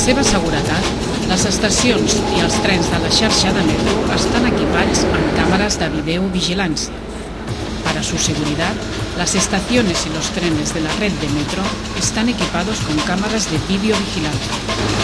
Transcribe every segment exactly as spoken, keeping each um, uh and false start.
seva seguretat, les estacions i els trens de la xarxa de metro estan equipats amb cámaras de videovigilancia. Para su seguridad, las estaciones y los trenes de la red de metro están equipados con cámaras de videovigilancia.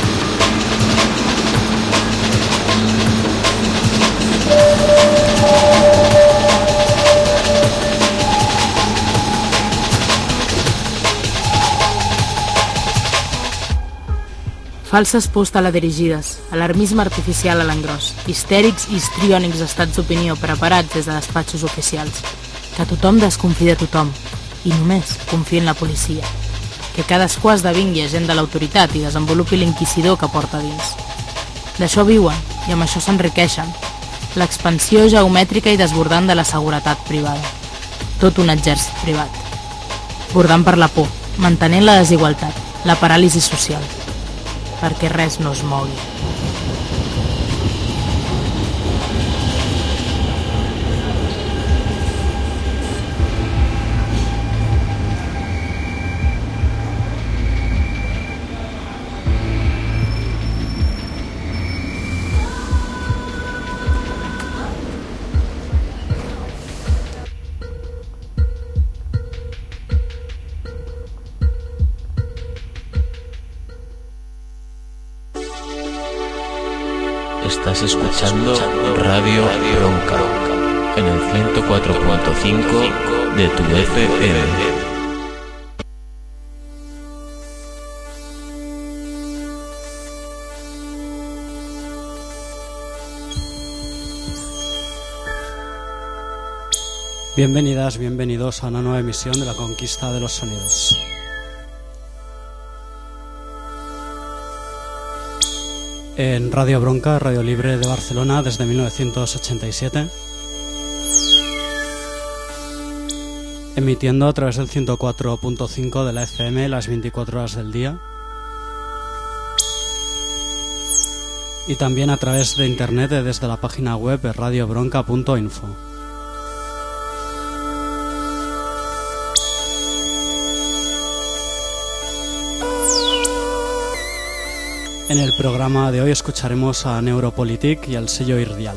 Falses pors teledirigides, alarmisme artificial a l'engròs, histèrics i histriònics estats d'opinió preparats des de despatxos oficials. Que tothom desconfia de tothom, i només confia en la policia. Que cadascú esdevingui agent de l'autoritat i desenvolupi l'inquisidor que porta dins. D'això viuen, i amb això s'enriqueixen. L'expansió geomètrica i desbordant de la seguretat privada. Tot un exèrcit privat. Bordant per la por, mantenint la desigualtat, la paràlisi social. Perquè res no es mogui. Estás escuchando Radio Bronca en el ciento cuatro punto cinco de tu F M. Bienvenidas, bienvenidos a una nueva emisión de La Conquista de los Sonidos. En Radio Bronca, Radio Libre de Barcelona desde mil novecientos ochenta y siete, emitiendo a través del ciento cuatro punto cinco de la F M las veinticuatro horas del día y también a través de internet desde la página web radio bronca punto info. En el programa de hoy escucharemos a Neuropolitik y al sello Irdial.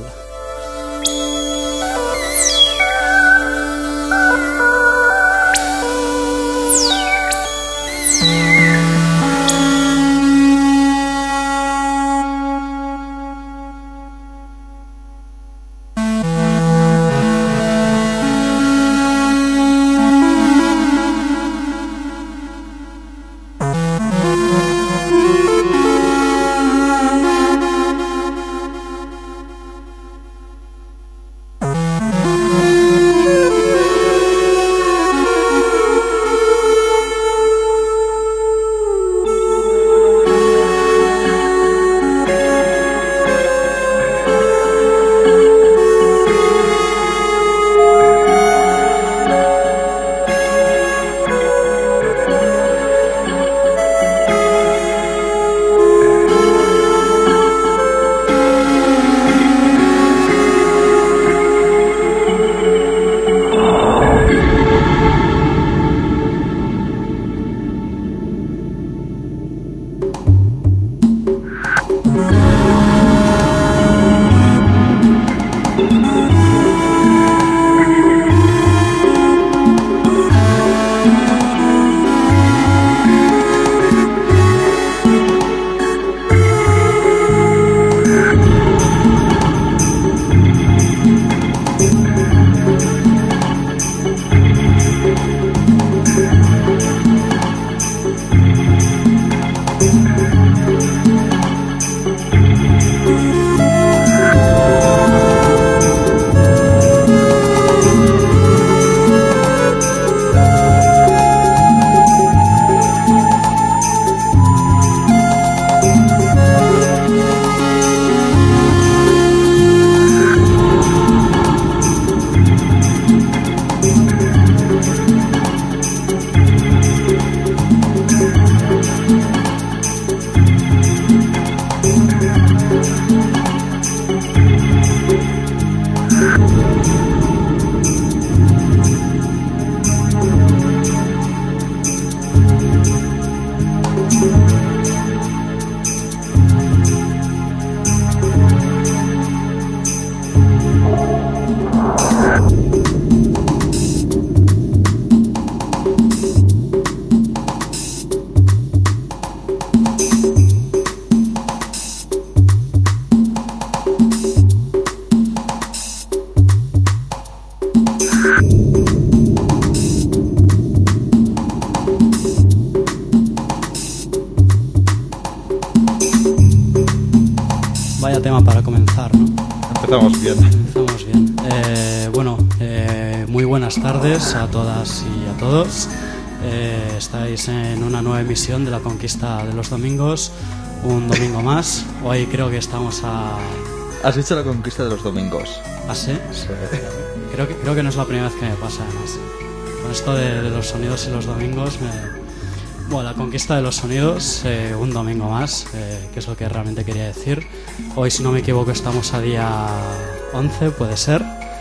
Empezamos bien. Empezamos bien. Eh, bueno, eh, muy buenas tardes a todas y a todos. Eh, estáis en una nueva emisión de La Conquista de los Domingos. Un domingo más. Hoy creo que estamos a... ¿Has dicho La Conquista de los Domingos? ¿Ah, sí? Sí. Creo que, creo que no es la primera vez que me pasa, además. Con esto de, de los sonidos y los domingos me... Bueno, la conquista de los sonidos, eh, un domingo más, eh, que es lo que realmente quería decir. Hoy, si no me equivoco, estamos a día once, puede ser.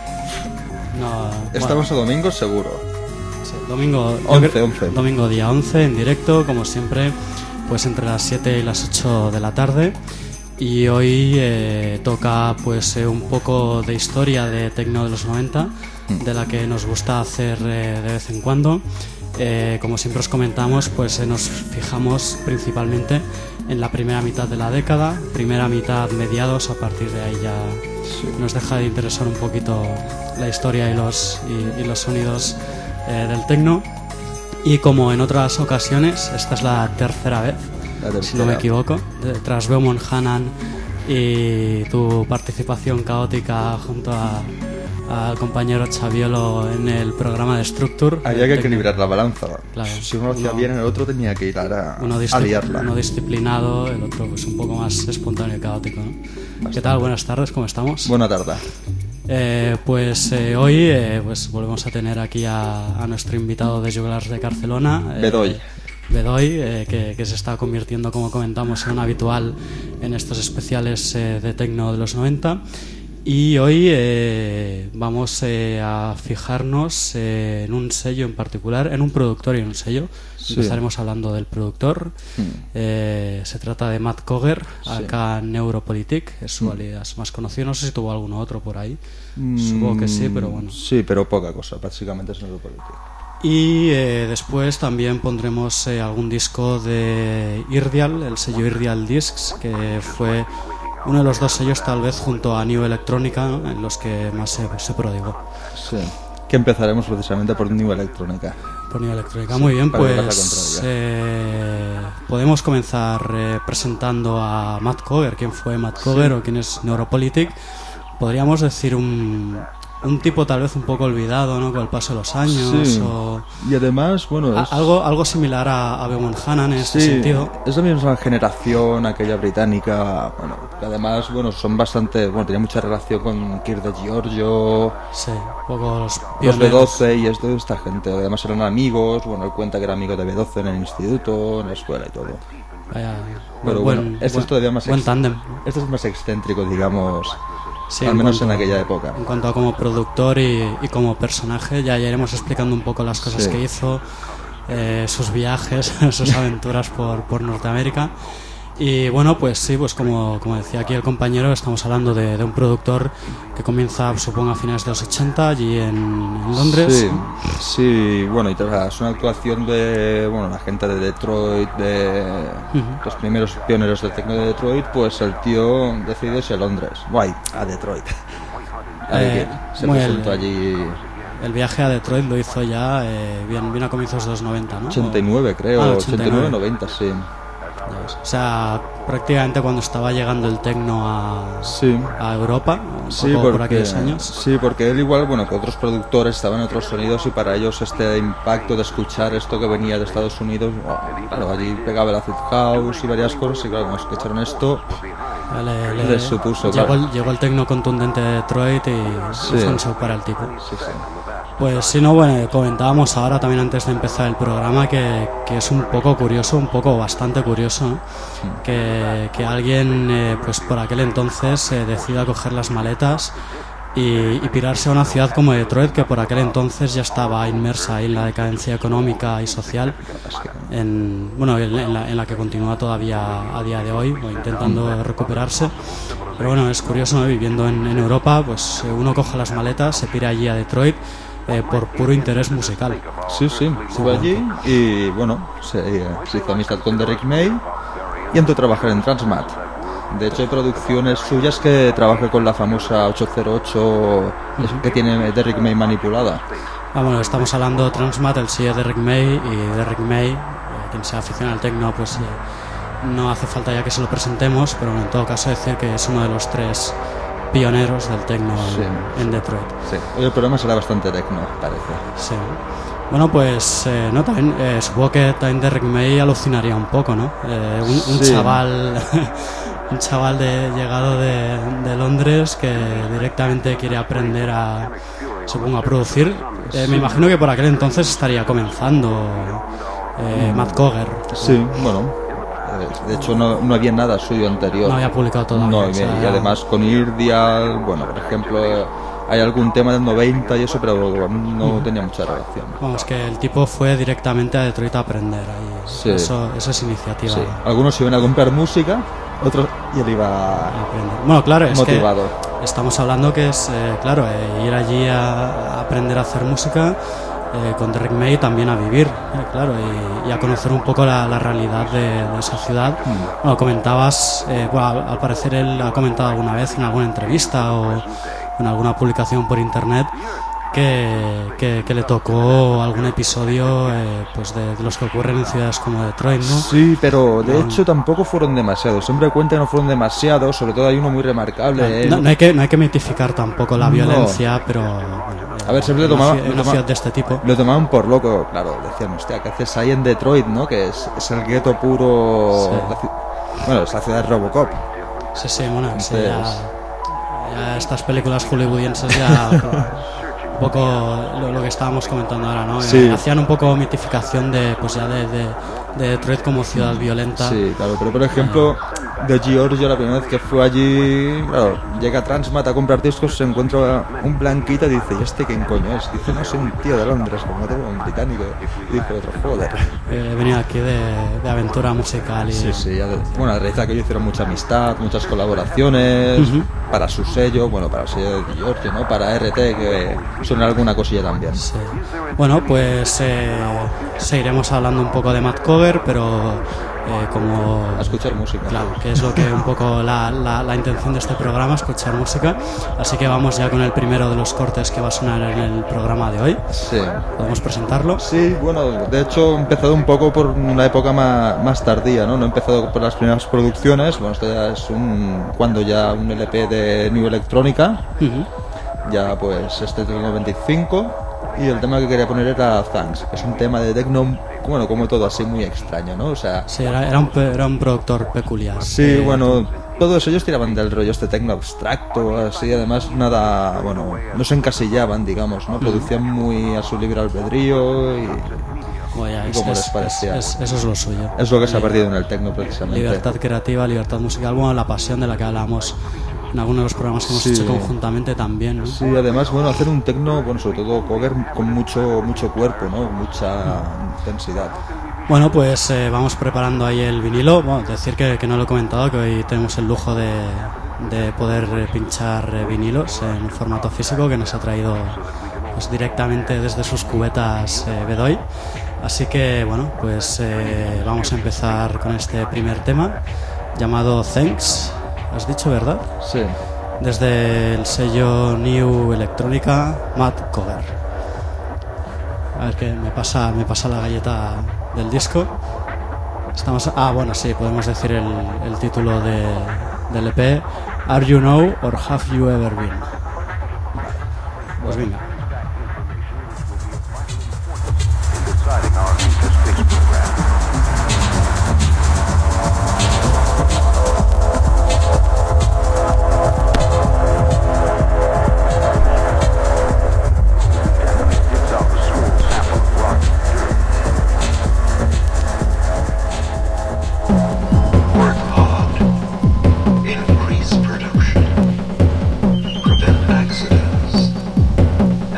No, estamos bueno, a domingo seguro. Sí, domingo, once, once. Domingo día once, en directo, como siempre, pues entre las siete y las ocho de la tarde. Y hoy eh, toca pues eh, un poco de historia de tecno de los noventa, de la que nos gusta hacer eh, de vez en cuando. Eh, como siempre os comentamos, pues eh, nos fijamos principalmente en la primera mitad de la década, primera mitad mediados, a partir de ahí ya sí. Nos deja de interesar un poquito la historia y los, y, y los sonidos eh, del techno. Y como en otras ocasiones, esta es la tercera vez, la tercera. Si no me equivoco, de, tras Beaumont Hanan y tu participación caótica junto a al compañero Chaviolo en el programa de Structure. Había que equilibrar la balanza. Claro, si uno lo hacía bien, el otro tenía que ir a, uno a liarla. Uno disciplinado, el otro pues un poco más espontáneo y caótico, ¿no? Bastante. ¿Qué tal? Buenas tardes, ¿cómo estamos? Buena tarde. Eh, pues eh, hoy eh, pues volvemos a tener aquí a, a nuestro invitado de Juglars de Barcelona. Eh, Bedoy. Bedoy, eh, que, que se está convirtiendo, como comentamos, en un habitual en estos especiales eh, de tecno de los noventa. Y hoy eh, vamos eh, a fijarnos eh, en un sello en particular, en un productor y en un sello. Sí. Estaremos hablando del productor. Mm. Eh, se trata de Matt Coger, sí. Acá Neuropolitik, es su mm. alias más conocido. No sé si tuvo alguno otro por ahí. Mm. Supongo que sí, pero bueno. Sí, pero poca cosa, básicamente es Neuropolitik. Y eh, después también pondremos eh, algún disco de Irdial, el sello Irdial Discs, que fue uno de los dos sellos, tal vez junto a New Electronica, ¿no?, en los que más se, se prodigó. Sí, que empezaremos precisamente por New Electronica. Por New Electronica, sí, muy bien, pues eh, podemos comenzar eh, presentando a Matt Coger. ¿Quién fue Matt Coger, sí, o quién es Neuropolitik? Podríamos decir un... un tipo tal vez un poco olvidado, ¿no?, con el paso de los años. Sí. O... Y además, bueno, es... algo, algo similar a, a Beaumont Hanan en este sí, sentido. Es la misma generación, aquella británica. Bueno, que además, bueno, son bastante, bueno, tenía mucha relación con Kirk de Giorgio. Sí, un poco los los B doce y esto, esta gente. Además eran amigos. Bueno, él cuenta que era amigo de B doce en el instituto, en la escuela y todo. Vaya, pero buen, bueno, este buen, es todavía más buen ex... tándem. Este es más excéntrico, digamos. Sí, al en menos cuanto, en aquella época. En cuanto a como productor y, y como personaje, ya, ya iremos explicando un poco las cosas, sí, que hizo, eh, sus viajes, sus aventuras por, por Norteamérica. Y bueno, pues sí, pues como, como decía aquí el compañero, estamos hablando de, de un productor que comienza, supongo, a finales de los ochenta allí en, en Londres. Sí, sí, bueno, y tras una actuación de, bueno, la gente de Detroit, de uh-huh. los primeros pioneros del techno de Detroit, pues el tío decidió irse a Londres, guay, a Detroit. Eh, se presentó el, allí. El viaje a Detroit lo hizo ya eh, bien, bien a comienzos de los noventa, ¿no? ochenta y nueve, o... creo, ah, ochenta y nueve, noventa, sí. O sea, prácticamente cuando estaba llegando el techno a, sí. a Europa, un sí, poco porque, por aquellos años. Sí, porque él igual, bueno, que otros productores estaban en otros sonidos y para ellos este impacto de escuchar esto que venía de Estados Unidos, oh, claro, allí pegaba el acid house y varias cosas y claro, cuando escucharon esto, le, le, les supuso. Llegó, claro. el, llegó el techno contundente de Detroit y sí. fue un show para el tipo. Sí, sí. Pues si no, bueno, comentábamos ahora también antes de empezar el programa que, que es un poco curioso, un poco bastante curioso, ¿no? Sí. que, que alguien eh, pues por aquel entonces eh, decida coger las maletas y, y pirarse a una ciudad como Detroit, que por aquel entonces ya estaba inmersa en la decadencia económica y social, en, bueno, en la, en la que continúa todavía a día de hoy, o intentando recuperarse. Pero bueno, es curioso, ¿no? Viviendo en, en Europa, pues uno coge las maletas, se pira allí a Detroit, Eh, por puro interés musical. Sí, sí, estuve allí y bueno, se, se hizo amistad con Derrick May y entró a trabajar en Transmat. De hecho hay producciones suyas que trabaja con la famosa ocho cero ocho uh-huh. que tiene Derrick May manipulada. Ah, bueno, estamos hablando de Transmat, el sello de Derrick May, y Derrick May, eh, quien sea aficionado al techno, pues eh, no hace falta ya que se lo presentemos, pero en todo caso decir que es uno de los tres pioneros del techno Sí. en, en Detroit. Sí. Hoy el programa será bastante techno, parece. Sí. Bueno, pues eh, no, también eh, supongo que también Derrick May alucinaría un poco, ¿no? Eh, un, un Sí. chaval un chaval de, llegado de, de Londres que directamente quiere aprender a, supongo, a producir. Eh, me imagino que por aquel entonces estaría comenzando eh, Matt Coger. Sí, bueno. eh, De hecho, no, no había nada suyo anterior. No había publicado todavía. No, o y, sea, y además con Irdial, bueno, por ejemplo, eh, hay algún tema del noventa y eso, pero no tenía mucha relación. Vamos, que el tipo fue directamente a Detroit a aprender ahí. Sí. Eso, eso es iniciativa. Sí. Algunos iban a comprar música, otros y él iba a aprender. Bueno, claro, es motivado. que estamos hablando que es, eh, claro, eh, ir allí a, a aprender a hacer música, eh, con Derrick May también a vivir, eh, claro, y, y a conocer un poco la, la realidad de, de esa ciudad. Mm. Bueno, comentabas, eh, bueno, al, al parecer él ha comentado alguna vez en alguna entrevista o en alguna publicación por internet que, que, que le tocó algún episodio eh, pues de, de los que ocurren en ciudades como Detroit, ¿no? Sí, pero de No. hecho tampoco fueron demasiados. Siempre cuenta que no fueron demasiados, sobre todo hay uno muy remarcable. No, él- no hay que, no hay que mitificar tampoco la No. violencia, pero bueno, A ver, siempre en lo una tomaba- ci- en lo una toma- ciudad de este tipo. Lo tomaban por loco, claro. Decían, hostia, ¿qué haces ahí en Detroit, no? Que es, es el gueto puro. Sí. la ci- bueno, es la ciudad de Robocop. Sí, sí, bueno, sí, Entonces- ya, ya estas películas hollywoodienses ya un poco lo, lo que estábamos comentando ahora, ¿no? Sí. Eh, hacían un poco mitificación de pues ya de, de, de Detroit como ciudad violenta. Sí, claro, pero por ejemplo, de Giorgio, la primera vez que fue allí, claro, llega a Transmat a comprar discos, se encuentra un blanquito y dice, ¿y este quién coño es? Dice, no sé, un tío de Londres, como tengo un británico. Y dice otro, joder. Eh, he venido aquí de, de aventura musical y Sí, sí, ya de- bueno, la realidad es que ellos hicieron mucha amistad, muchas colaboraciones, Ujú. para su sello, bueno, para el sello de Giorgio, ¿no? Para R T, que suena alguna cosilla también. Sí. Bueno, pues eh, seguiremos hablando un poco de Matt Coger, pero eh, como... A escuchar música. Claro, que es lo que un poco la, la, la intención de este programa, escuchar música. Así que vamos ya con el primero de los cortes que va a sonar en el programa de hoy. Sí. ¿Podemos presentarlo? Sí, bueno, de hecho he empezado un poco por una época más, más tardía, ¿no? No he empezado por las primeras producciones, bueno, esto ya es un, cuando ya un L P de New Electrónica, Ujú. ya pues este es del noventa y cinco, y el tema que quería poner era Thanks, que es un tema de techno, bueno, como todo así muy extraño, ¿no? O sea, Sí, era, era, un, pe- era un productor peculiar. sí, Eh, bueno, todos ellos tiraban del rollo este techno abstracto, así, además nada, bueno, no se encasillaban, digamos, ¿no? Producían muy a su libre albedrío y bueno, ya, y es- como es- les parecía. es- es- eso es lo suyo. es lo que se ha Li- perdido en el techno precisamente. Libertad creativa, libertad musical, bueno, la pasión de la que hablamos en algunos de los programas que hemos Sí. hecho conjuntamente también, ¿no? Sí, además, bueno, hacer un techno, bueno, sobre todo Coger con mucho mucho cuerpo, ¿no? Mucha intensidad. Bueno, pues eh, vamos preparando ahí el vinilo. Bueno, decir que, que no lo he comentado, que hoy tenemos el lujo de, de poder eh, pinchar eh, vinilos en formato físico que nos ha traído pues, directamente desde sus cubetas eh, Bedoy. Así que, bueno, pues eh, vamos a empezar con este primer tema llamado Thanks. ¿Has dicho verdad? Sí. Desde el sello New Electrónica, Matt Coger. A ver que me pasa, me pasa la galleta del disco. Estamos, ah, bueno, sí, podemos decir el, el título de, del E P, Are You Know or Have You Ever Been. Pues venga. Work hard. Increase production. Prevent accidents.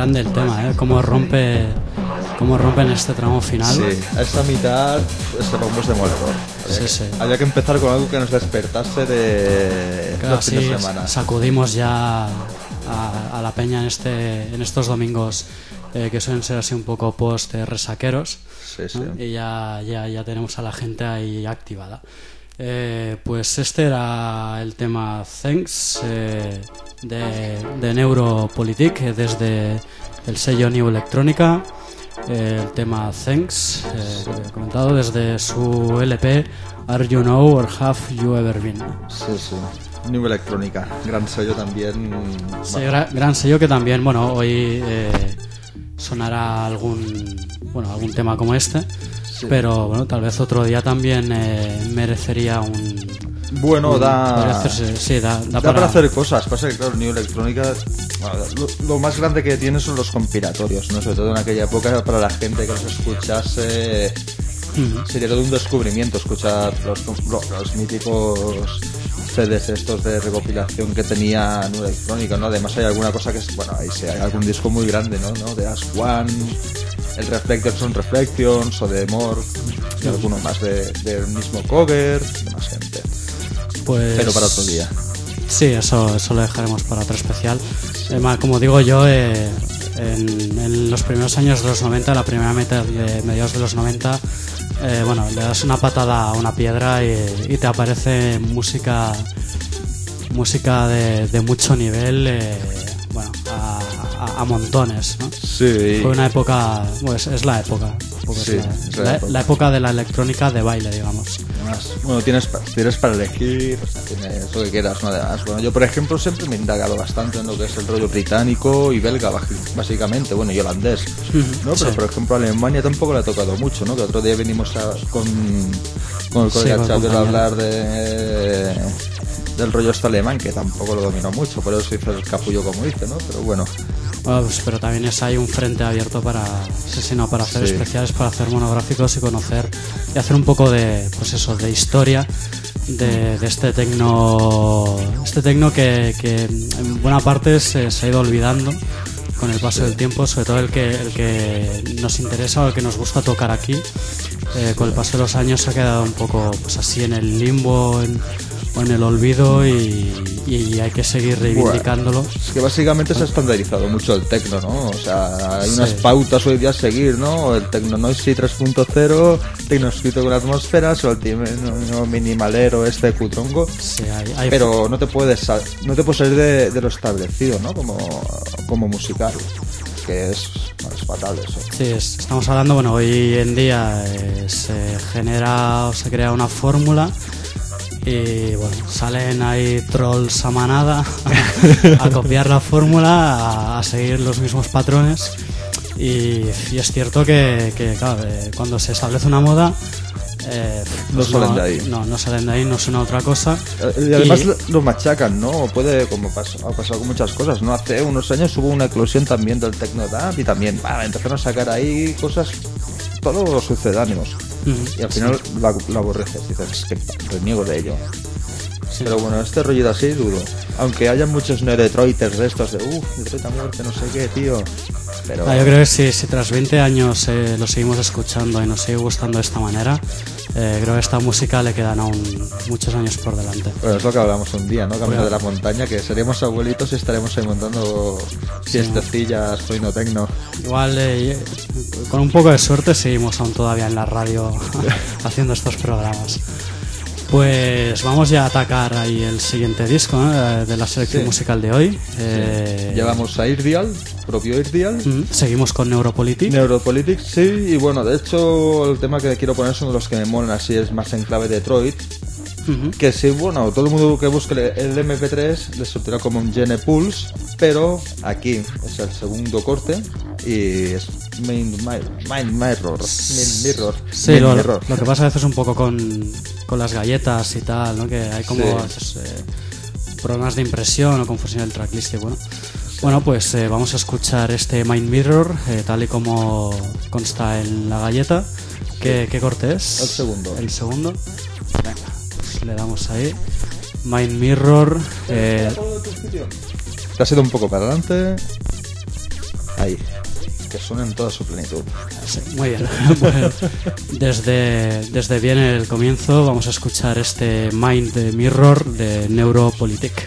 grande el tema, ¿eh? Cómo rompe, cómo rompe en este tramo final. Sí, a esta mitad ese bombo es demoledor. Había, Sí, que, sí. había que empezar con algo que nos despertase de Claro, los fines así de semana. sacudimos ya a, a la peña en este en estos domingos eh, que suelen ser así un poco post eh, resaqueros, Sí, sí. ¿no? Y ya, ya, ya tenemos a la gente ahí activada. Eh, pues este era el tema Thanks eh, de, de Neuropolitik, eh, desde el sello New Electrónica. Eh, el tema Thanks, eh, que he comentado, desde su L P Are You Know or Have You Ever Been. Sí, sí. New Electrónica, gran sello también. Sí, Bueno, gra- gran sello que también, bueno, hoy eh, sonará algún, bueno, algún tema como este, sí. pero bueno, tal vez otro día también eh, merecería un... Bueno, un- da, podría hacerse- sí, da, da da para, para hacer cosas. Pasa que, claro, New Electrónica, bueno, lo, lo más grande que tiene son los compilatorios, ¿no? Sobre todo en aquella época, para la gente que los escuchase, Ujú. sería todo un descubrimiento escuchar los, los, los míticos C Ds estos de recopilación que tenía New Electrónica, ¿no? Además hay alguna cosa que es, bueno, ahí sí hay algún disco muy grande, ¿no? ¿no? De Ask One, el Reflections on Reflections o de Morg, y alguno más de, del mismo cover, de más gente. Pues, Pero para otro día. Sí, eso, eso lo dejaremos para otro especial. Además, como digo yo, eh, en, en los primeros años de los noventa, la primera mitad de mediados de los noventa, eh, bueno, le das una patada a una piedra y, y te aparece música música de, de mucho nivel, eh, bueno, a, a, a montones, ¿no? Sí. Fue una época, pues es la época, porque es Sí, la, es la la- época. la época de la electrónica de baile, digamos. Además, bueno, tienes, pa- tienes para elegir, o sea, tienes lo que quieras, ¿no? Además, bueno, yo por ejemplo siempre me he indagado bastante en lo que es el rollo británico y belga, baj- básicamente, bueno, y holandés, ¿no? Pero Sí. por ejemplo Alemania tampoco le ha tocado mucho, ¿no? Que otro día venimos a- con, con el Sí, colega con el Xavier a compañero. hablar de del rollo este alemán, que tampoco lo dominó mucho, por eso hizo el capullo como dice, ¿no? Pero bueno, Bueno, pues, pero también es ahí un frente abierto para, sí, sí, no, para hacer Sí. especiales, para hacer monográficos y conocer y hacer un poco de, pues eso, de historia de, de este tecno, este tecno que, que en buena parte se, se ha ido olvidando con el paso del tiempo, sobre todo el que, el que nos interesa o el que nos gusta tocar aquí. Eh, con el paso de los años se ha quedado un poco, pues así, en el limbo, en, o en el olvido, y, y hay que seguir reivindicándolo. es que básicamente se ha estandarizado mucho el tecno, ¿no? O sea, hay unas Sí. pautas hoy día a seguir, ¿no? El tecno noisy tres punto cero, tecno escrito con atmósferas, o el tim- no, no, minimalero este cutrongo. Sí, hay- hay- Pero no te puedes sal- no te puedes salir de, de lo establecido, ¿no? Como, como musical, que es, bueno, es fatal eso. Sí, es- estamos hablando, bueno, hoy en día eh, se genera o se crea una fórmula y bueno, salen ahí trolls a manada a, a copiar la fórmula, a, a seguir los mismos patrones, y, y es cierto que, que, claro, eh, cuando se establece una moda, eh, No pues salen de ahí. No, no salen de ahí, no suena otra cosa. Y además Y- lo- lo machacan, ¿no? Puede, como pas- ha pasado con muchas cosas, ¿no? Hace unos años hubo una eclosión también del techno dub y también bah, empezaron a sacar ahí cosas, todos los sucedáneos. Ujú, Y al final la, la aborreces, dices, es que reniego de ello. sí. Pero bueno, este rollo así dudo. Aunque haya muchos Detroiters de estos de, uff, Detroit a muerte, no sé qué, tío. Pero Ah, yo creo que si, si tras veinte años eh, lo seguimos escuchando y nos sigue gustando de esta manera, eh, creo que a esta música le quedan aún muchos años por delante. bueno, es lo que hablamos un día, ¿no? Camino Bueno. de la montaña, que seríamos abuelitos y estaremos ahí montando siestecillas, poniendo tecno. Igual, eh, con un poco de suerte, seguimos aún todavía en la radio haciendo estos programas. Pues vamos ya a atacar ahí el siguiente disco, ¿no? Eh, de la selección Sí. musical de hoy. Eh, Llevamos a Irdial, propio Irdial. mm, Seguimos con Neuropolitik. Neuropolitics, sí, y bueno, de hecho el tema que quiero poner son de los que me molan, así es más en clave Detroit, Ujú. que sí, bueno, todo el mundo que busque el eme pe tres le sorteará como un Gene Pulse, pero aquí es el segundo corte y es Mind, Mi- Mind Mirror, Mind Mirror, Sí, Mind lo, Mirror. lo que pasa a veces un poco con, con las galletas y tal, ¿no? Que hay como Sí. a veces, eh, problemas de impresión o confusión del tracklist y bueno. Bueno, pues eh, vamos a escuchar este Mind Mirror, eh, tal y como consta en la galleta. ¿Qué, qué corte es? El segundo. El segundo. Venga, pues le damos ahí. Mind Mirror. Eh, Te has ido un poco para adelante. Ahí, que suenen en toda su plenitud. Sí, muy bien. Bueno, desde, desde bien el comienzo vamos a escuchar este Mind Mirror de Neuropolitik.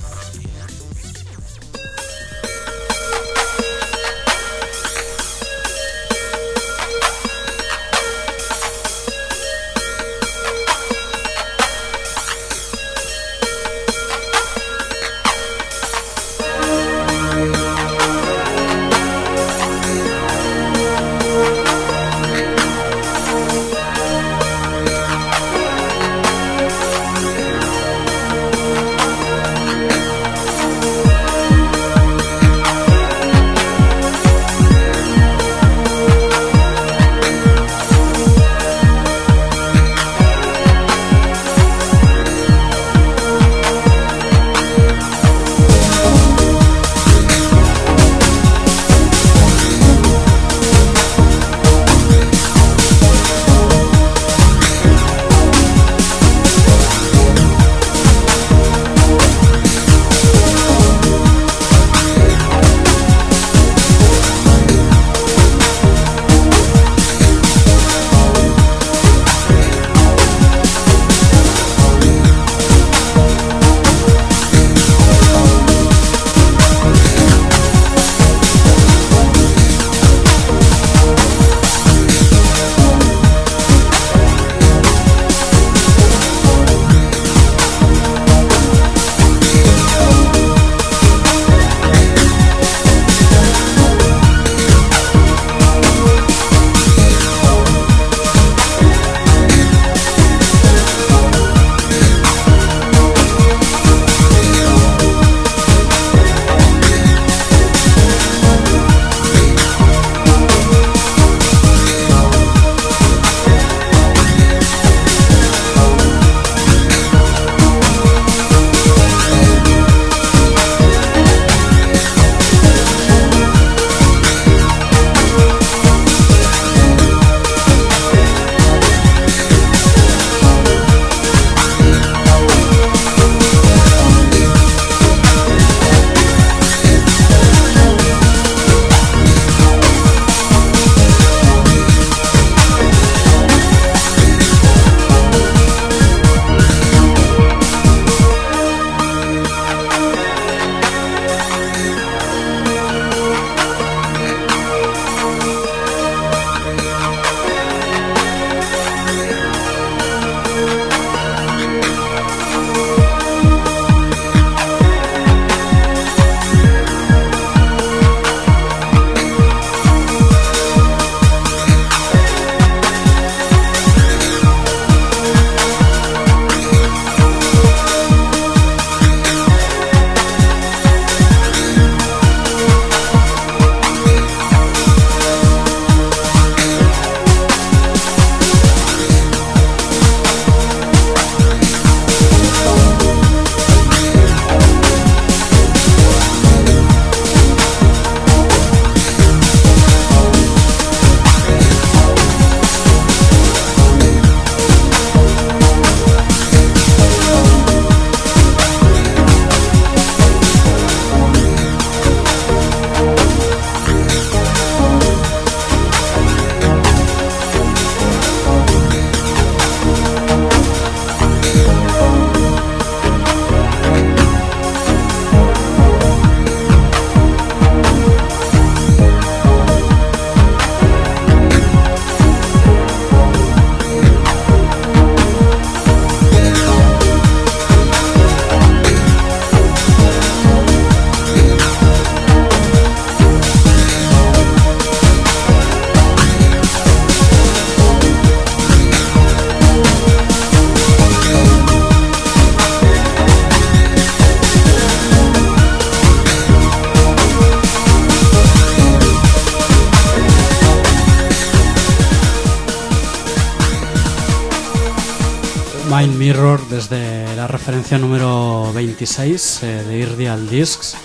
Mind Mirror desde la referencia número veintiséis eh, de Irdial Discs,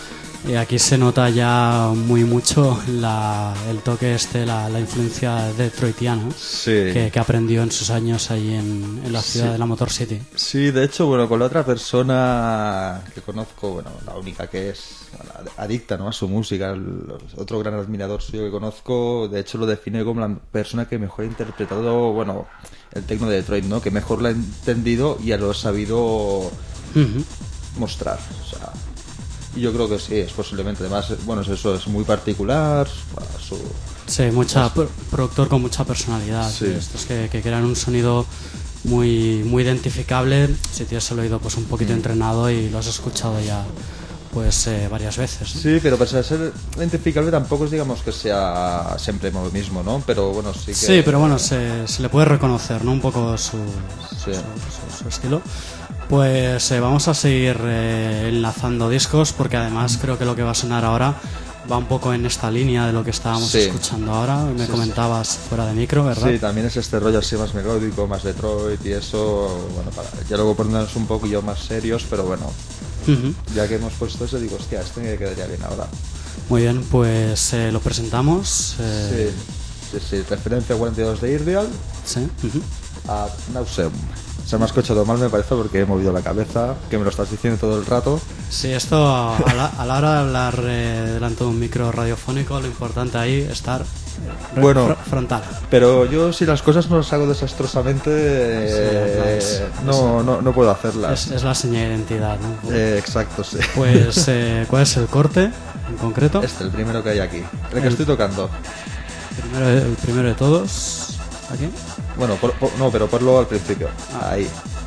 Y aquí se nota ya muy mucho la, el toque este, la, la influencia detroitiana Sí. que, que aprendió en sus años ahí en, en la ciudad Sí. de la Motor City. Sí, de hecho, bueno, con la otra persona que conozco, bueno, la única que es bueno, adicta, ¿no?, a su música, el otro gran admirador suyo que conozco, de hecho lo define como la persona que mejor ha interpretado, bueno, el techno de Detroit, ¿no?, que mejor lo ha entendido y lo ha sabido Uh-huh. mostrar, o sea, y yo creo que sí, es posiblemente, además, bueno, es eso, es muy particular, bueno, su... Sí, mucha, pro- productor con mucha personalidad. Sí. Estos que, que crean un sonido muy, muy identificable si tienes el oído pues un poquito Mm. entrenado y lo has escuchado ya pues eh, varias veces, ¿no? Sí, pero para ser identificable tampoco es, digamos, que sea siempre lo mismo, ¿no? Pero bueno, sí que... Sí, pero bueno, se, se le puede reconocer, ¿no?, un poco su, Sí. su, su- su estilo. Pues eh, vamos a seguir eh, enlazando discos porque además creo que lo que va a sonar ahora va un poco en esta línea de lo que estábamos Sí. escuchando ahora. Me Sí, comentabas fuera de micro, ¿verdad? Sí, también es este rollo así más melódico, más Detroit y eso, bueno, para ya luego ponernos un poquillo más serios, pero bueno, Ujú. ya que hemos puesto eso, digo, hostia, este me quedaría bien ahora. Muy bien, pues eh, lo presentamos. eh, Sí, sí, sí, referencia cuarenta y dos de Irreal sí, ujú. a Nauseum. Se me ha escuchado mal, me parece, porque he movido la cabeza, que me lo estás diciendo todo el rato. Sí, esto a la, a la hora de hablar eh, delante de un micro radiofónico, lo importante ahí es estar re- Bueno. fr- frontal. Pero yo, si las cosas no las hago desastrosamente, eh, Sí, no, no, no puedo hacerlas. Es, es la señal de identidad, ¿no? Eh, exacto, sí. Pues, eh, ¿cuál es el corte en concreto? Este, el primero que hay aquí. El que El- estoy tocando. Primero, el primero de todos. Aquí. Bueno, por- por- no, pero ponlo al principio. Ahí.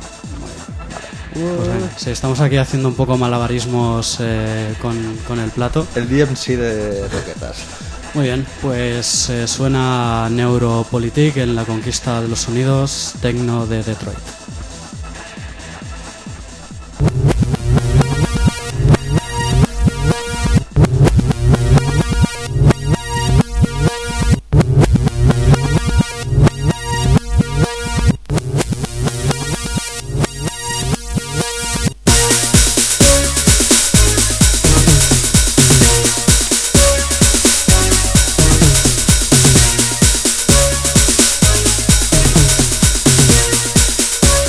Pues venga, sí, estamos aquí haciendo un poco malabarismos eh, con, con el plato. El D M C de Roquetas. Muy bien, pues eh, suena Neuropolitik en la conquista de los sonidos techno de Detroit. We'll be right back.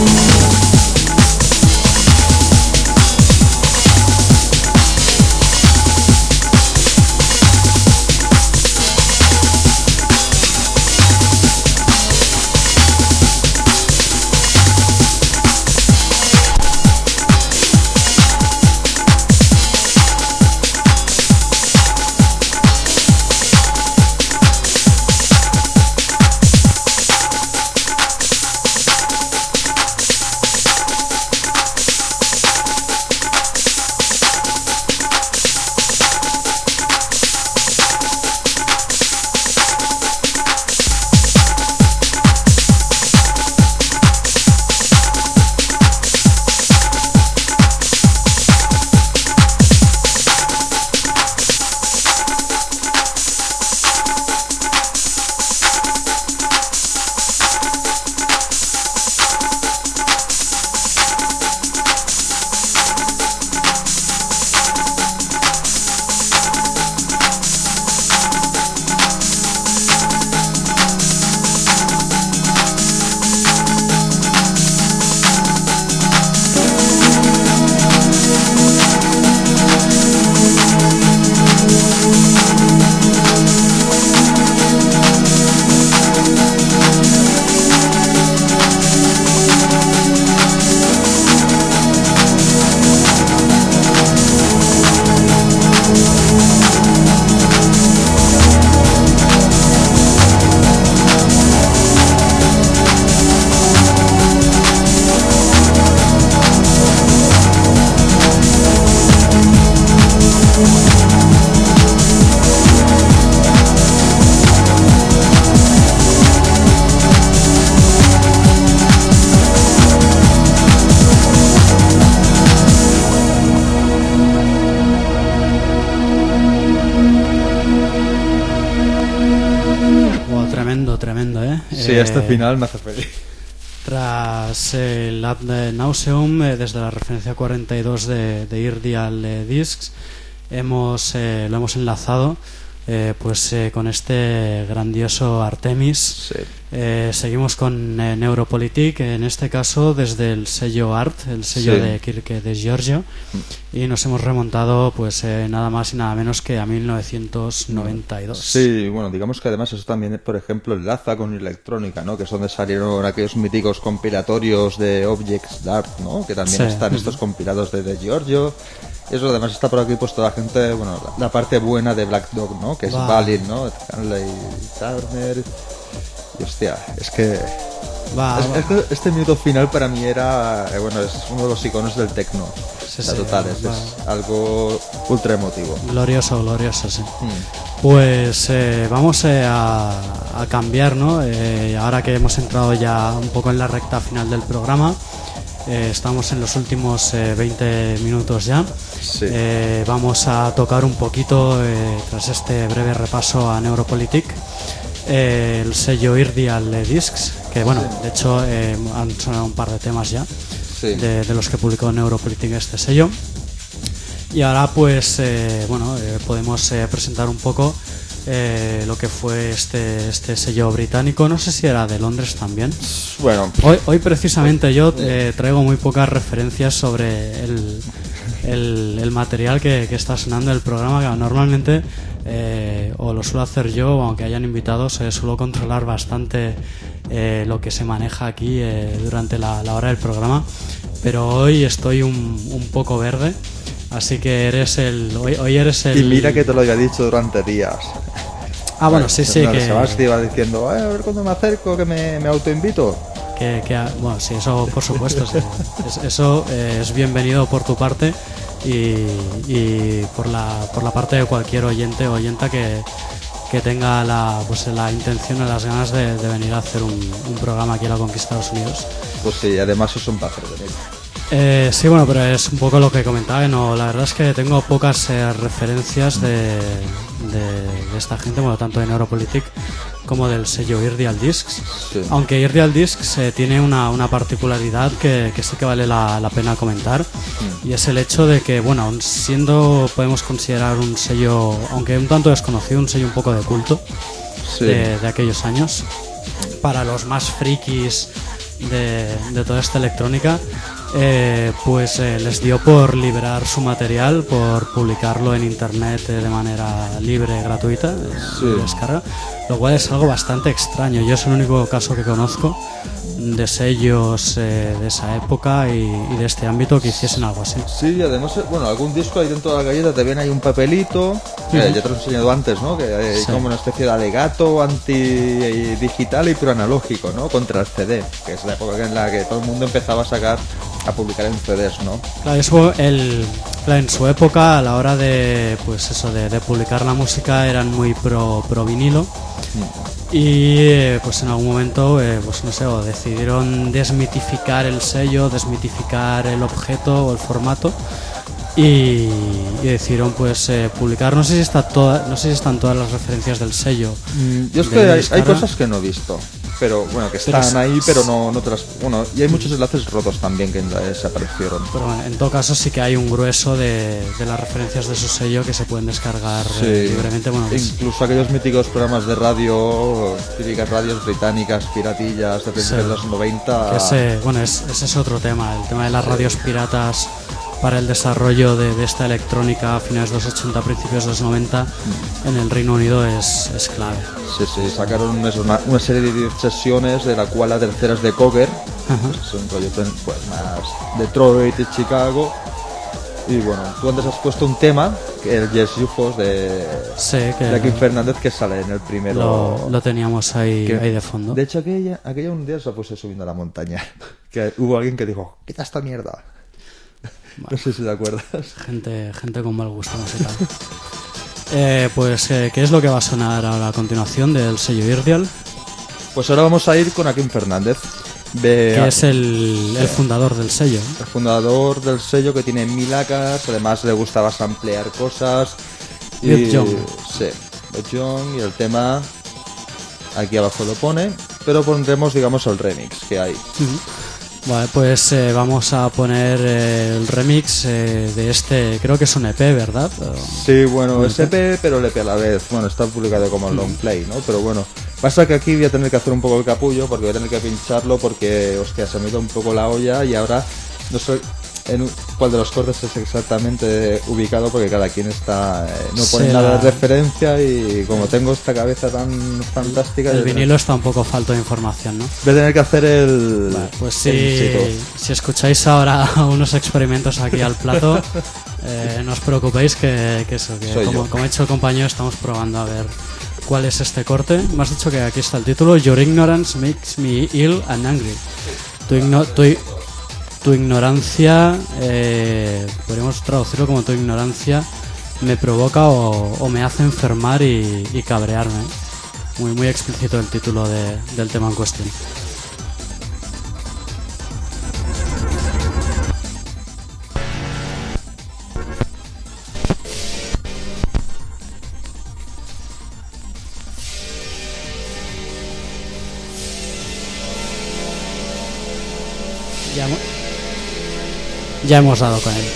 Sí, este final me hace feliz. Tras el Ad Nauseum, eh, desde la referencia cuarenta y dos de, de Irdial eh, Discs, hemos, eh, lo hemos enlazado eh, pues eh, con este grandioso Artemis. Sí. Eh, seguimos con eh, Neuropolitik, en este caso desde el sello Art, el sello Sí. de Kirke de Giorgio, y nos hemos remontado pues eh, nada más y nada menos que a mil novecientos noventa y dos. Sí, bueno, digamos que además eso también, por ejemplo, enlaza con electrónica, ¿no? Que es donde salieron aquellos míticos compilatorios de Objects Dart, ¿no? Que también Sí. están estos compilados de, de Giorgio. Eso además está por aquí pues toda la gente, bueno, la, la parte buena de Black Dog, ¿no? Que es Va. Valin, ¿no? Hanley Turner. Y hostia, es que Va, es- va. es que este minuto final para mí era, eh, bueno, es uno de los iconos del techno. Sí, O sea, sí, total, es, va. es algo ultra emotivo. Glorioso, glorioso, sí. Mm. Pues eh, vamos eh, a, a cambiar, ¿no? Eh, ahora que hemos entrado ya un poco en la recta final del programa, eh, estamos en los últimos eh, veinte minutos ya. Sí. Eh, vamos a tocar un poquito, eh, tras este breve repaso a Neuropolitik, eh, el sello Irdial Discs, que bueno, de hecho eh, han sonado un par de temas ya. Sí. de, de los que publicó Neuropolitik este sello. Y ahora pues eh, bueno eh, podemos eh, presentar un poco eh, lo que fue este, este sello británico. No sé si era de Londres también. Bueno, Hoy, hoy precisamente yo eh, traigo muy pocas referencias sobre el, el, el material que, que está sonando en el programa, que normalmente eh, o lo suelo hacer yo, o aunque hayan invitados, eh, suelo controlar bastante eh, lo que se maneja aquí eh, durante la, la hora del programa, pero hoy estoy un, un poco verde, así que eres el hoy, hoy eres el y mira que te lo había dicho durante días. ah bueno sí sí Bueno, que, Sebastián iba diciendo, "Ay, a ver cuando me acerco que me, me autoinvito". que, que bueno sí, eso por supuesto, sí. Es- eso eh, es bienvenido por tu parte y, y por la por la parte de cualquier oyente o oyenta que, que tenga la pues la intención o las ganas de, de venir a hacer un, un programa aquí a la Conquista de Estados Unidos. Pues sí, además es un placer venir. Eh, sí, bueno, pero es un poco lo que comentaba, que no, la verdad es que tengo pocas eh, referencias de, de, de esta gente, bueno, tanto de Neuropolitik como del sello Irdial Discs. Sí. Aunque Irdial Discs eh, tiene una, una particularidad que, que sí que vale la, la pena comentar, y es el hecho de que, bueno, aun siendo, podemos considerar un sello, aunque un tanto desconocido, un sello un poco de culto Sí. de, de aquellos años, para los más frikis de, de toda esta electrónica, eh, pues eh, les dio por liberar su material, por publicarlo en internet eh, de manera libre, gratuita, eh, Sí. de descarga, lo cual es algo bastante extraño. Yo es el único caso que conozco de sellos eh, de esa época y, y de este ámbito que hiciesen algo así. Sí, y además, eh, bueno, algún disco ahí dentro de la galleta te viene ahí un papelito, que Ujú. ya te lo he enseñado antes, ¿no? Que hay Sí. como una especie de alegato anti-digital y pero analógico, ¿no? Contra el C D, que es la época en la que todo el mundo empezaba a sacar, a publicar en C Ds, ¿no? Claro, eso el, claro, en su época, a la hora de, pues eso, de, de publicar la música, eran muy pro, pro vinilo. Y eh, pues en algún momento, eh, pues no sé, o decidieron desmitificar el sello, desmitificar el objeto o el formato y, y decidieron pues eh, publicar. No sé si está toda, no sé si están todas las referencias del sello. Mm, Yo es de que hay, hay descarga. cosas que no he visto, pero bueno, que Pero están es- ahí, pero no, no te las... Bueno, y hay muchos enlaces rotos también que desaparecieron. Pero bueno, en todo caso sí que hay un grueso de, de las referencias de su sello que se pueden descargar eh, Sí. libremente. Bueno, pues, Incluso aquellos míticos programas de radio, típicas radios británicas, piratillas de principios Sí. de los noventa. que ese, bueno, es- ese es otro tema, el tema de las radios piratas para el desarrollo de, de esta electrónica a finales de los ochenta, principios de los noventa en el Reino Unido es, es clave. Sí, sí, sacaron eso, una, una serie de diez sesiones, de la cual la tercera es de cover, Ajá. es un rollo pues, más Detroit y Chicago. Y bueno, tú antes has puesto un tema, que el Yes U F Os de, Sí, que de Kim Fernández, que sale en el primero. lo, lo teníamos ahí, que- ahí de fondo. De hecho, aquella, aquella un día se la puse subiendo a la montaña. Que hubo alguien que dijo, quita esta mierda. No sé si te acuerdas. Gente, gente con mal gusto musical. eh, pues, eh, ¿qué es lo que va a sonar ahora a continuación del sello Irdial? Pues ahora vamos a ir con Akim Fernández, de- Que es el, el fundador del sello. el fundador del sello, que tiene mil acas, además le gustaba samplear cosas. Ed Young. Sí, Ed Young, y el tema aquí abajo lo pone, pero pondremos, digamos, el remix que hay. Ujú. Vale, pues eh, vamos a poner eh, el remix eh, de este, creo que es un E P, ¿verdad? O- Sí, bueno, es E P, pero L P a la vez. Bueno, está publicado como Mm. long play, ¿no? Pero bueno, pasa que aquí voy a tener que hacer un poco el capullo, porque voy a tener que pincharlo, porque, hostia, se me ha ido un poco la olla y ahora no sé en un- cuál de los cortes es exactamente ubicado, porque cada quien está... eh, no pone Sí, nada la- de referencia, y como tengo esta cabeza tan fantástica... el voy a tener- vinilo está un poco falto de información, ¿no? Voy a tener que hacer el... Vale, pues el si, in situ. si escucháis ahora unos experimentos aquí al plato, eh, no os preocupéis que, que eso, que Soy como, yo. como ha hecho el compañero, estamos probando a ver cuál es este corte. Me has dicho que aquí está el título: Your ignorance makes me ill and angry. Tu, igno- tu, i- tu ignorancia, eh, podríamos traducirlo como tu ignorancia me provoca o, o me hace enfermar y, y cabrearme. Muy, muy explícito el título de- del tema en cuestión. Ya, hemo- ya hemos dado con él.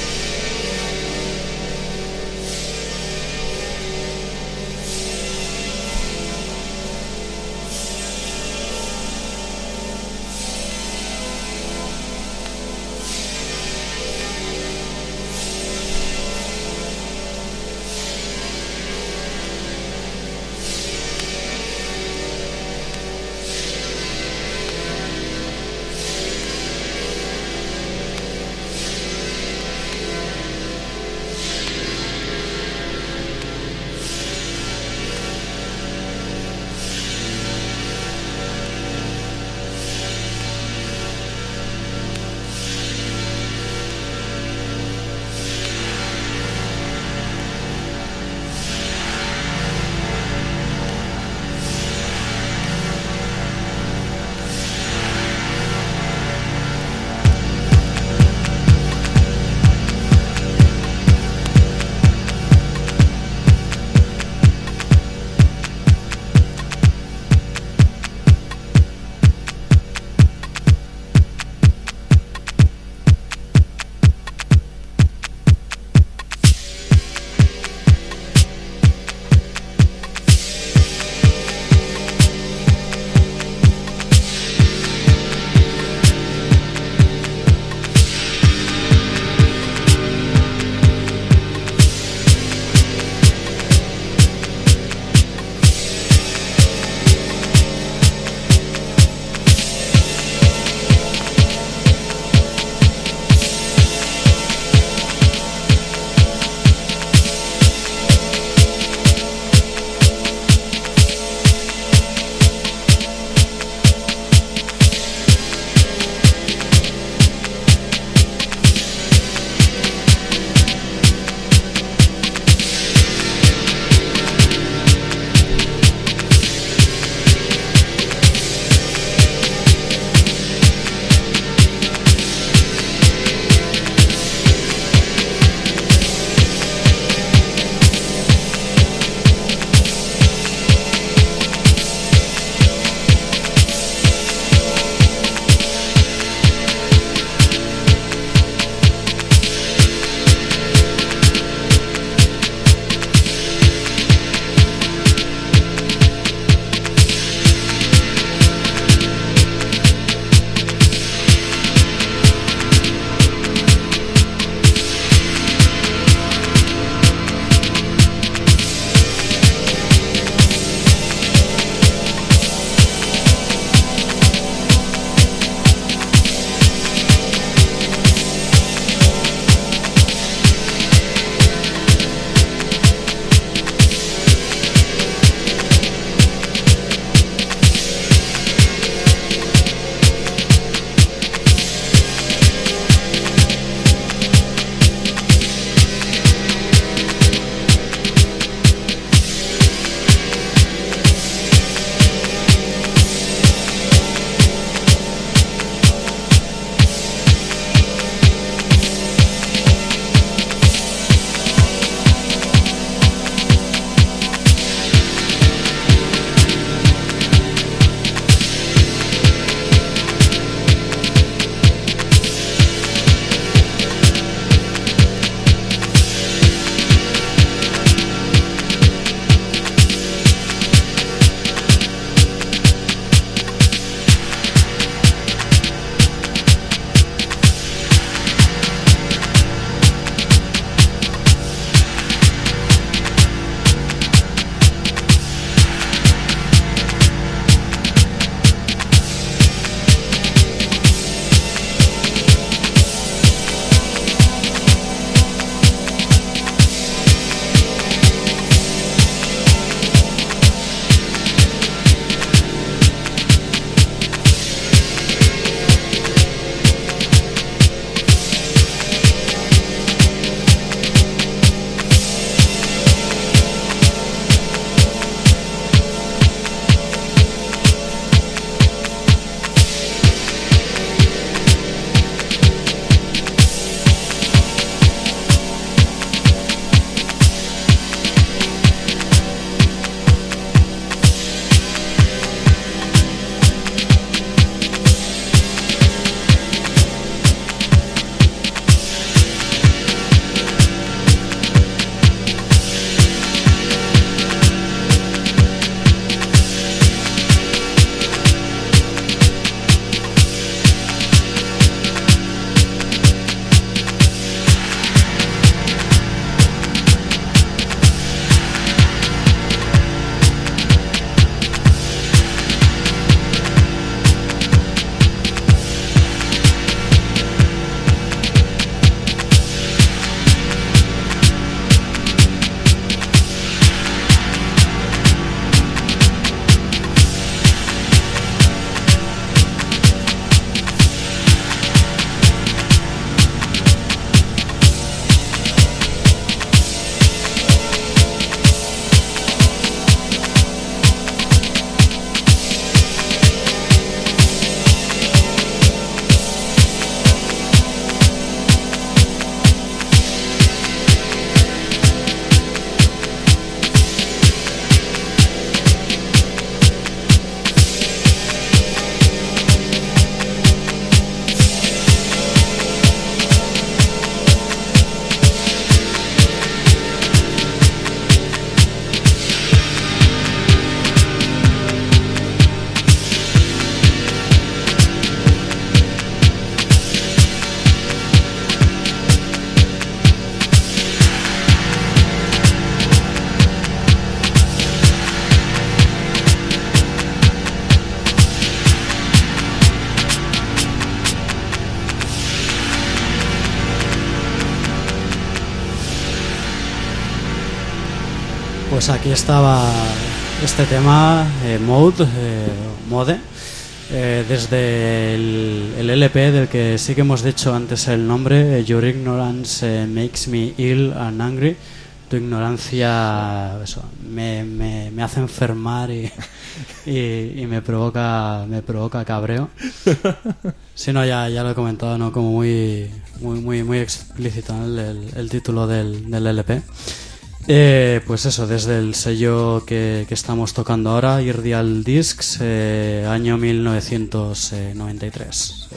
Pues aquí estaba este tema, eh, Mode, eh, Mode, eh, desde el, el L P del que sí que hemos dicho antes el nombre, eh, Your Ignorance eh, Makes Me Ill and Angry. Tu ignorancia eso, me, me, me hace enfermar y, y, y me provoca me provoca cabreo. Si no, ya, ya lo he comentado, ¿no? Como muy muy muy muy explícito, ¿no? el, el, el título del, del L P. Eh, pues eso, desde el sello que, que estamos tocando ahora, Irdial Discs, eh, año mil novecientos noventa y tres.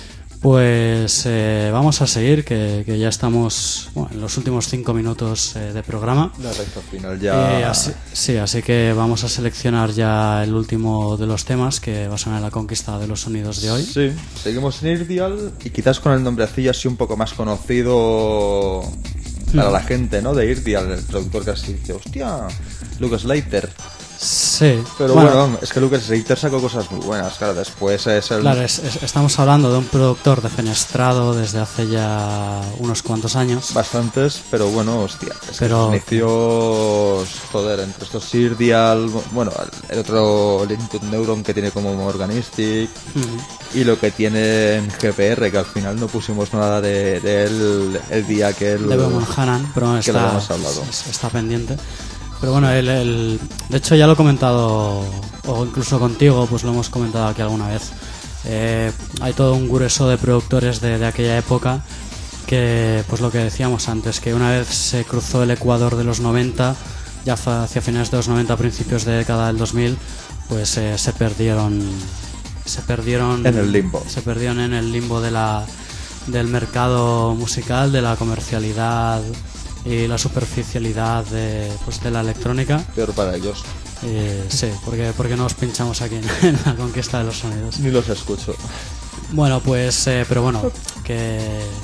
Pues eh, vamos a seguir, que, que ya estamos bueno, en los últimos cinco minutos eh, de programa. La recta final ya. Eh, así, sí, así que vamos a seleccionar ya el último de los temas que va a sonar en la conquista de los sonidos de hoy. Sí, seguimos en Irdial y quizás con el nombrecillo así un poco más conocido para la gente, ¿no? De Irdial, el productor que así dice, hostia, Lucas Slater. Sí, pero bueno, bueno, es que Lucas Slater sacó cosas muy buenas, claro, después es el... Claro, es, es, estamos hablando de un productor defenestrado desde hace ya unos cuantos años. Bastantes, pero bueno, hostia, es pero... que inicios, joder, entre estos Irdial, bueno, el otro el Input Neuron que tiene como Morganistic, uh-huh. y lo que tiene en G P R, que al final no pusimos nada de, de él el día que él... De Bowman Hannan, pero que está, lo hemos hablado. Está pendiente. Pero bueno, el, el, de hecho ya lo he comentado, o incluso contigo, pues lo hemos comentado aquí alguna vez. Eh, hay todo un grueso de productores de, de aquella época que, pues lo que decíamos antes, que una vez se cruzó el Ecuador de los noventa, ya hacia finales de los noventa, principios de década del dos mil, pues eh, se perdieron, se perdieron en el limbo, se perdieron en el limbo de la, del mercado musical, de la comercialidad y la superficialidad de, pues, de la electrónica. Peor para ellos. Eh, sí, porque, porque no os pinchamos aquí en, en la conquista de los sonidos. Ni los escucho. Bueno, pues, eh, pero bueno, que,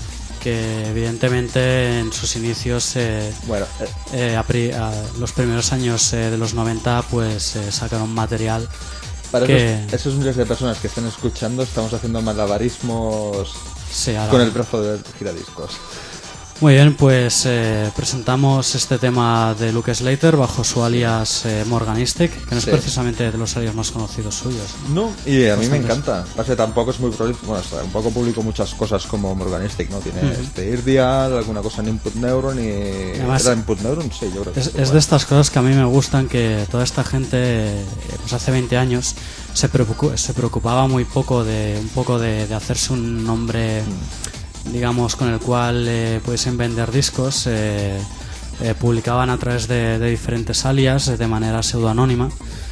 que evidentemente en sus inicios, eh, bueno, eh. Eh, a pri, a los primeros años eh, de los noventa, pues eh, sacaron material. Para que... esos, esos miles de personas que estén escuchando, estamos haciendo malabarismos sí, ahora... con el brazo del giradiscos. Muy bien, pues eh, presentamos este tema de Luke Slater bajo su alias eh, Morganistic, que no sí. es precisamente de los alias más conocidos suyos. No, y a mí Bastantes. me encanta. Pase, tampoco es muy prolífico, bueno, un poco publico muchas cosas como Morganistic, ¿no? Tiene uh-huh. este Irdial, alguna cosa en Input Neuron y... Además, ¿era Input Neuron? Sí, yo creo que es, es, es de estas cosas que a mí me gustan, que toda esta gente, eh, pues hace veinte años, se, preocup- se preocupaba muy poco de un poco de, de hacerse un nombre... Uh-huh. digamos, con el cual eh, pudiesen vender discos. eh, eh, publicaban a través de, de diferentes alias de manera pseudoanónima,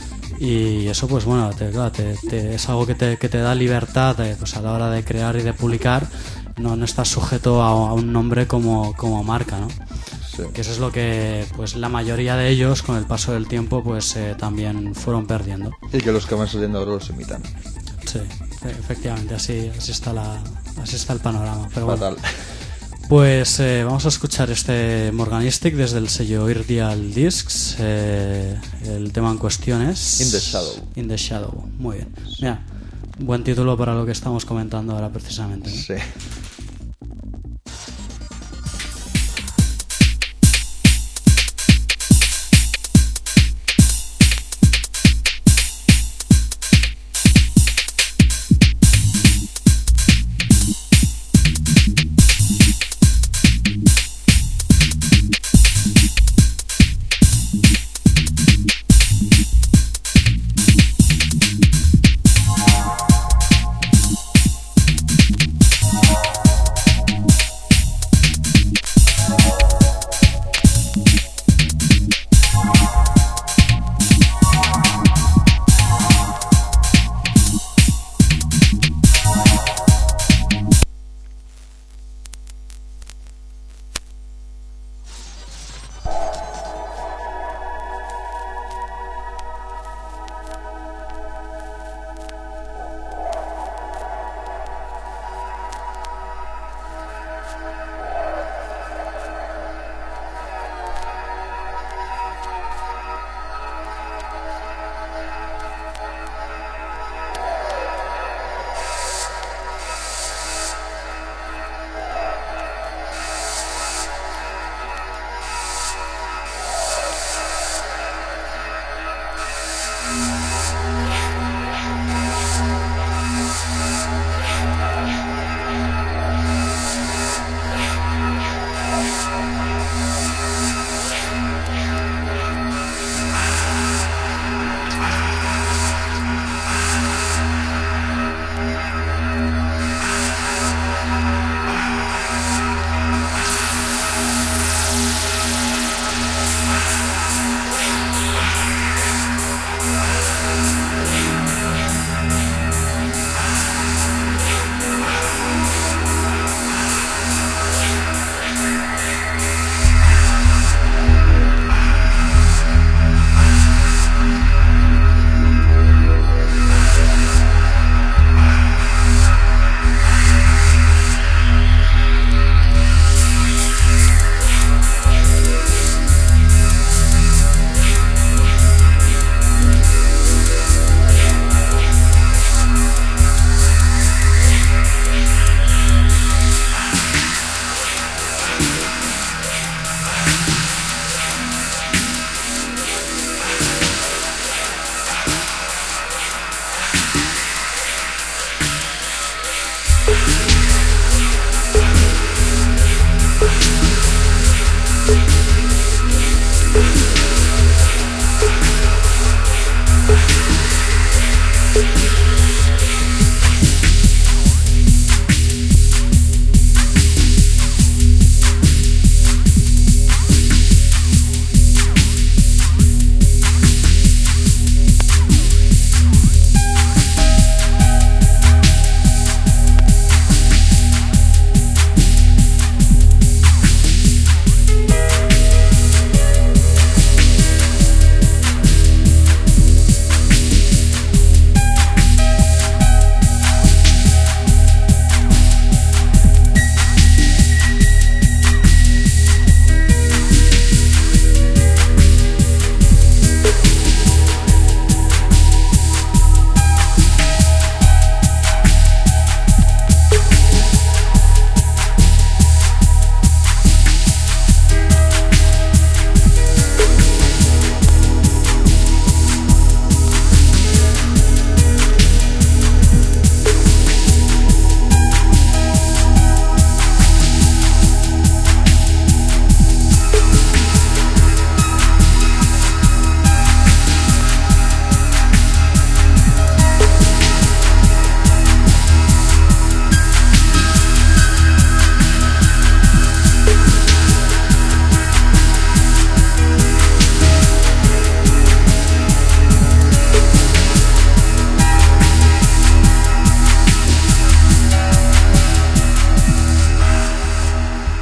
y eso pues bueno te, claro, te, te, es algo que te, que te da libertad eh, pues a la hora de crear y de publicar. No, no estás sujeto a, a un nombre como, como marca, ¿no? Sí. Que eso es lo que pues la mayoría de ellos con el paso del tiempo pues eh, también fueron perdiendo, y que los que van saliendo ahora los imitan. Sí, efectivamente, así, así está la así está el panorama. Pero Fatal. Bueno, pues eh, vamos a escuchar este Morganistic desde el sello Irdial Discs. Eh, el tema en cuestión es In the Shadow. In the Shadow. Muy bien. Mira, buen título para lo que estamos comentando ahora precisamente, ¿no? Sí.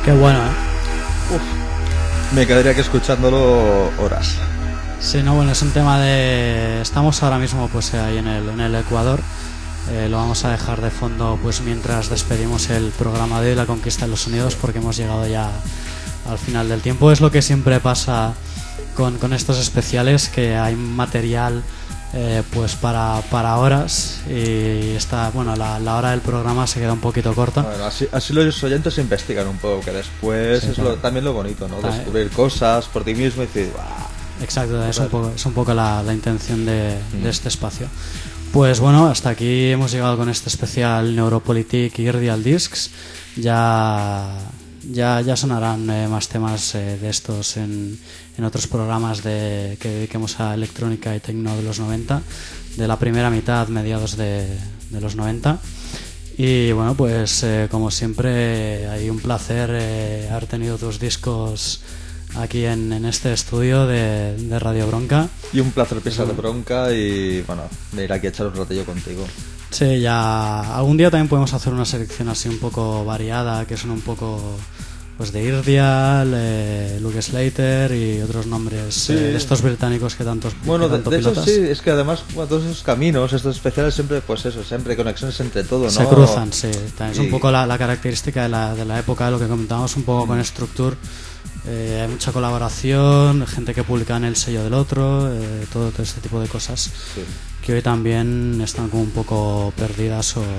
Qué bueno, ¿eh? Uf, me quedaría aquí escuchándolo horas. Sí, no, bueno, es un tema de... Estamos ahora mismo pues ahí en el, en el Ecuador. Eh, lo vamos a dejar de fondo pues mientras despedimos el programa de hoy, La Conquista de los Sonidos, porque hemos llegado ya al final del tiempo. Es lo que siempre pasa con, con estos especiales, que hay material eh, pues para, para horas, y está, bueno, la, la hora del programa se queda un poquito corta. Bueno, así, así los oyentes investigan un poco, que después Sí, es claro. lo, también lo bonito, ¿no? También. Descubrir cosas por ti mismo y decir, ¡guau! Exacto, es un poco, es un poco la, la intención de, de este espacio. Pues bueno, hasta aquí hemos llegado con este especial Neuropolitik y Irdial Discs. Ya, ya, ya sonarán eh, más temas eh, de estos en, en otros programas de, que dediquemos a electrónica y tecno de los noventa, de la primera mitad, mediados de, de los noventa. Y bueno, pues eh, como siempre, hay un placer eh, haber tenido tus discos aquí en, en este estudio de, de Radio Bronca. Y un placer pisar de bronca y bueno, venir aquí a echar un ratillo contigo. Sí, ya algún día también podemos hacer una selección así un poco variada, que son un poco pues de Irdial, eh, Luke Slater y otros nombres Sí. eh, de estos británicos que tantos Bueno, que de, tanto de eso pilotas. sí, es que además, bueno, todos esos caminos, estos especiales siempre, pues eso, siempre hay conexiones entre todo, ¿no? Se cruzan, sí. También es un Y- poco la, la característica de la, de la época, de lo que comentábamos un poco con Structure. Eh, hay mucha colaboración, gente que publica en el sello del otro, eh, todo, todo este tipo de cosas Sí. que hoy también están como un poco perdidas o,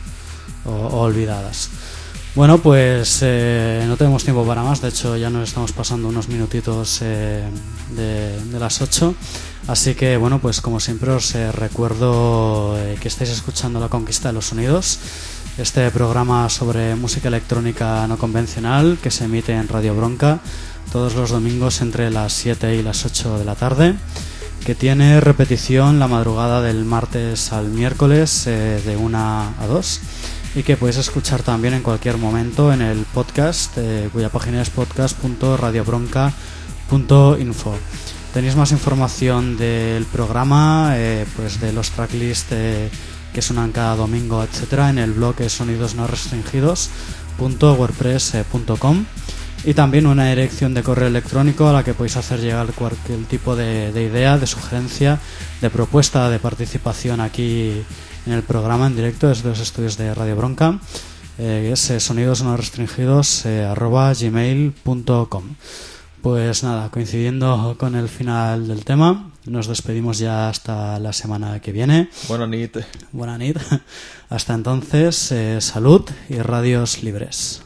o- o olvidadas. Bueno, pues eh, no tenemos tiempo para más, de hecho ya nos estamos pasando unos minutitos eh, de, de las ocho, así que bueno, pues como siempre os eh, recuerdo eh, que estáis escuchando La Conquista de los Sonidos, este programa sobre música electrónica no convencional que se emite en Radio Bronca todos los domingos entre las siete y las ocho de la tarde, que tiene repetición la madrugada del martes al miércoles eh, de una a dos, y que podéis escuchar también en cualquier momento en el podcast, eh, cuya página es podcast punto radio bronca punto info. Tenéis más información del programa, eh, pues de los tracklists eh, que suenan cada domingo, etcétera, en el blog sonidos no restringidos punto wordpress punto com, y también una dirección de correo electrónico a la que podéis hacer llegar cualquier tipo de, de idea, de sugerencia, de propuesta de participación aquí en el programa en directo desde los estudios de Radio Bronca, eh, es eh, sonidos no restringidos eh, arroba gmail punto com. Pues nada, coincidiendo con el final del tema, nos despedimos ya hasta la semana que viene. Buena nit. Buena nit. Hasta entonces, eh, salud y radios libres.